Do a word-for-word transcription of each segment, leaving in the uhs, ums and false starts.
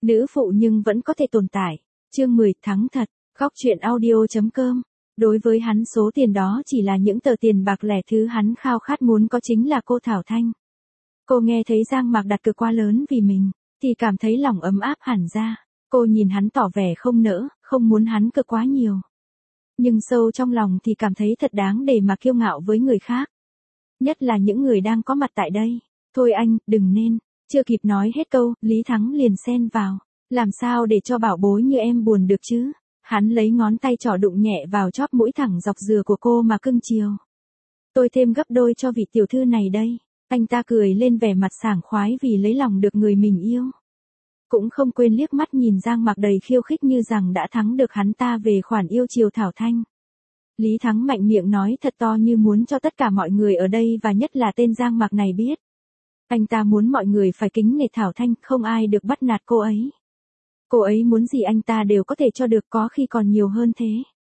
Nữ phụ nhưng vẫn có thể tồn tại. Chương mười thắng thật, góc truyện audio.com. Đối với hắn số tiền đó chỉ là những tờ tiền bạc lẻ, thứ hắn khao khát muốn có chính là cô Thảo Thanh. Cô nghe thấy Giang Mạc đặt cược quá lớn vì mình, thì cảm thấy lòng ấm áp hẳn ra. Cô nhìn hắn tỏ vẻ không nỡ, không muốn hắn cược quá nhiều. Nhưng sâu trong lòng thì cảm thấy thật đáng để mà kiêu ngạo với người khác. Nhất là những người đang có mặt tại đây. Thôi anh, đừng nên. Chưa kịp nói hết câu, Lý Thắng liền xen vào. Làm sao để cho bảo bối như em buồn được chứ? Hắn lấy ngón tay trỏ đụng nhẹ vào chóp mũi thẳng dọc dừa của cô mà cưng chiều. Tôi thêm gấp đôi cho vị tiểu thư này đây. Anh ta cười lên vẻ mặt sảng khoái vì lấy lòng được người mình yêu. Cũng không quên liếc mắt nhìn Giang Mạc đầy khiêu khích như rằng đã thắng được hắn ta về khoản yêu chiều Thảo Thanh. Lý Thắng mạnh miệng nói thật to như muốn cho tất cả mọi người ở đây và nhất là tên Giang Mạc này biết. Anh ta muốn mọi người phải kính nể Thảo Thanh, không ai được bắt nạt cô ấy. Cô ấy muốn gì anh ta đều có thể cho được, có khi còn nhiều hơn thế.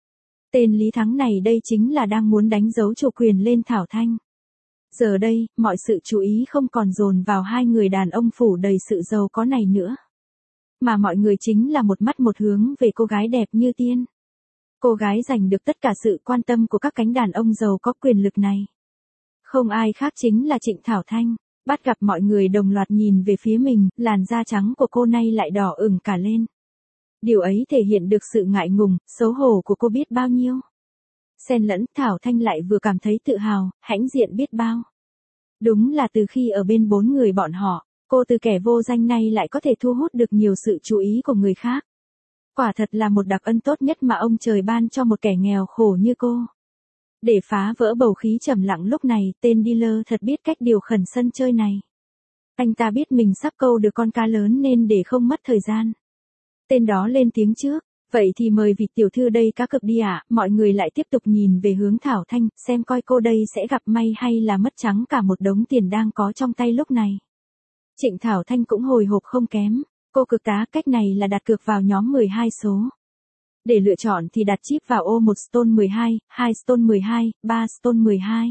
Tên Lý Thắng này đây chính là đang muốn đánh dấu chủ quyền lên Thảo Thanh. Giờ đây, mọi sự chú ý không còn dồn vào hai người đàn ông phủ đầy sự giàu có này nữa. Mà mọi người chính là một mắt một hướng về cô gái đẹp như tiên. Cô gái giành được tất cả sự quan tâm của các cánh đàn ông giàu có quyền lực này. Không ai khác chính là Trịnh Thảo Thanh. Bắt gặp mọi người đồng loạt nhìn về phía mình, làn da trắng của cô nay lại đỏ ửng cả lên. Điều ấy thể hiện được sự ngại ngùng, xấu hổ của cô biết bao nhiêu. Xen lẫn, Thảo Thanh lại vừa cảm thấy tự hào, hãnh diện biết bao. Đúng là từ khi ở bên bốn người bọn họ, cô từ kẻ vô danh này lại có thể thu hút được nhiều sự chú ý của người khác. Quả thật là một đặc ân tốt nhất mà ông trời ban cho một kẻ nghèo khổ như cô. Để phá vỡ bầu khí trầm lặng lúc này, tên dealer thật biết cách điều khẩn sân chơi này. Anh ta biết mình sắp câu được con cá lớn nên để không mất thời gian. Tên đó lên tiếng trước, vậy thì mời vị tiểu thư đây cá cược đi ạ. Mọi người lại tiếp tục nhìn về hướng Thảo Thanh, xem coi cô đây sẽ gặp may hay là mất trắng cả một đống tiền đang có trong tay lúc này. Trịnh Thảo Thanh cũng hồi hộp không kém, cô cực tá cách này là đặt cược vào nhóm mười hai số. Để lựa chọn thì đặt chip vào ô một stone mười hai, hai stone mười hai, ba stone mười hai.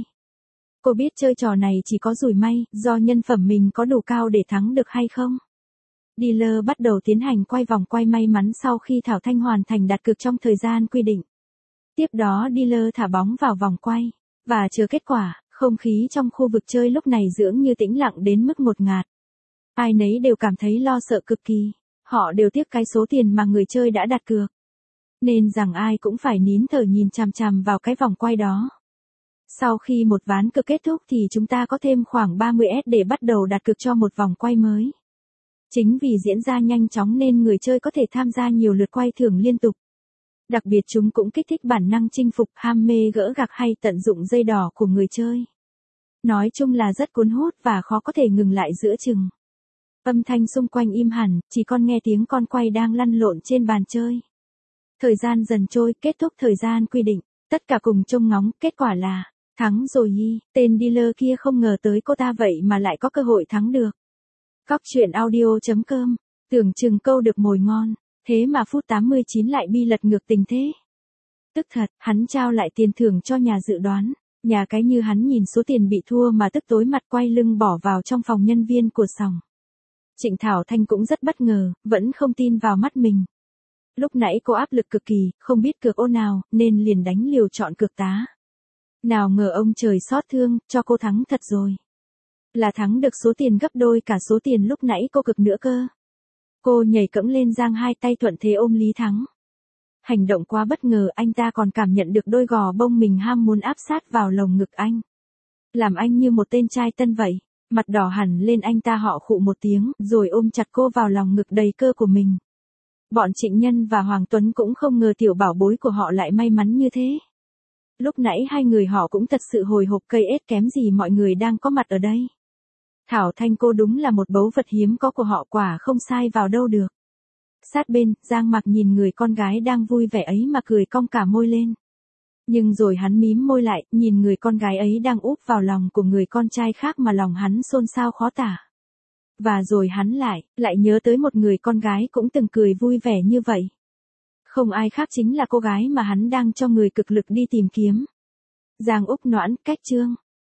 Cô biết chơi trò này chỉ có rủi may, do nhân phẩm mình có đủ cao để thắng được hay không. Dealer bắt đầu tiến hành quay vòng quay may mắn sau khi Thảo Thanh hoàn thành đặt cược trong thời gian quy định. Tiếp đó dealer thả bóng vào vòng quay, và chờ kết quả. Không khí trong khu vực chơi lúc này dường như tĩnh lặng đến mức ngột ngạt. Ai nấy đều cảm thấy lo sợ cực kỳ, họ đều tiếc cái số tiền mà người chơi đã đặt cược. Nên rằng ai cũng phải nín thở nhìn chằm chằm vào cái vòng quay đó. Sau khi một ván cược kết thúc thì chúng ta có thêm khoảng ba mươi S để bắt đầu đặt cược cho một vòng quay mới. Chính vì diễn ra nhanh chóng nên người chơi có thể tham gia nhiều lượt quay thưởng liên tục. Đặc biệt chúng cũng kích thích bản năng chinh phục, ham mê gỡ gạc hay tận dụng dây đỏ của người chơi. Nói chung là rất cuốn hút và khó có thể ngừng lại giữa chừng. Âm thanh xung quanh im hẳn, chỉ còn nghe tiếng con quay đang lăn lộn trên bàn chơi. Thời gian dần trôi, kết thúc thời gian quy định, tất cả cùng trông ngóng, kết quả là, thắng rồi hi, tên dealer kia không ngờ tới cô ta vậy mà lại có cơ hội thắng được. Góc truyện audio.com, tưởng chừng câu được mồi ngon, thế mà phút tám mươi chín lại bi lật ngược tình thế. Tức thật, hắn trao lại tiền thưởng cho nhà dự đoán, nhà cái như hắn nhìn số tiền bị thua mà tức tối mặt quay lưng bỏ vào trong phòng nhân viên của sòng. Trịnh Thảo Thanh cũng rất bất ngờ, vẫn không tin vào mắt mình. Lúc nãy cô áp lực cực kỳ, không biết cược ô nào, nên liền đánh liều chọn cược tá. Nào ngờ ông trời xót thương, cho cô thắng thật rồi. Là thắng được số tiền gấp đôi cả số tiền lúc nãy cô cược nữa cơ. Cô nhảy cẫng lên giang hai tay thuận thế ôm Lý Thắng. Hành động quá bất ngờ, anh ta còn cảm nhận được đôi gò bông mình ham muốn áp sát vào lồng ngực anh. Làm anh như một tên trai tân vậy. Mặt đỏ hẳn lên, anh ta họ khụ một tiếng, rồi ôm chặt cô vào lòng ngực đầy cơ của mình. Bọn Trịnh Nhân và Hoàng Tuấn cũng không ngờ tiểu bảo bối của họ lại may mắn như thế. Lúc nãy hai người họ cũng thật sự hồi hộp cây ết kém gì mọi người đang có mặt ở đây. Thảo Thanh cô đúng là một báu vật hiếm có của họ, quả không sai vào đâu được. Sát bên, Giang Mạc nhìn người con gái đang vui vẻ ấy mà cười cong cả môi lên. Nhưng rồi hắn mím môi lại, nhìn người con gái ấy đang úp vào lòng của người con trai khác mà lòng hắn xôn xao khó tả. Và rồi hắn lại, lại nhớ tới một người con gái cũng từng cười vui vẻ như vậy. Không ai khác chính là cô gái mà hắn đang cho người cực lực đi tìm kiếm. Giang Úc Noãn, cách chương.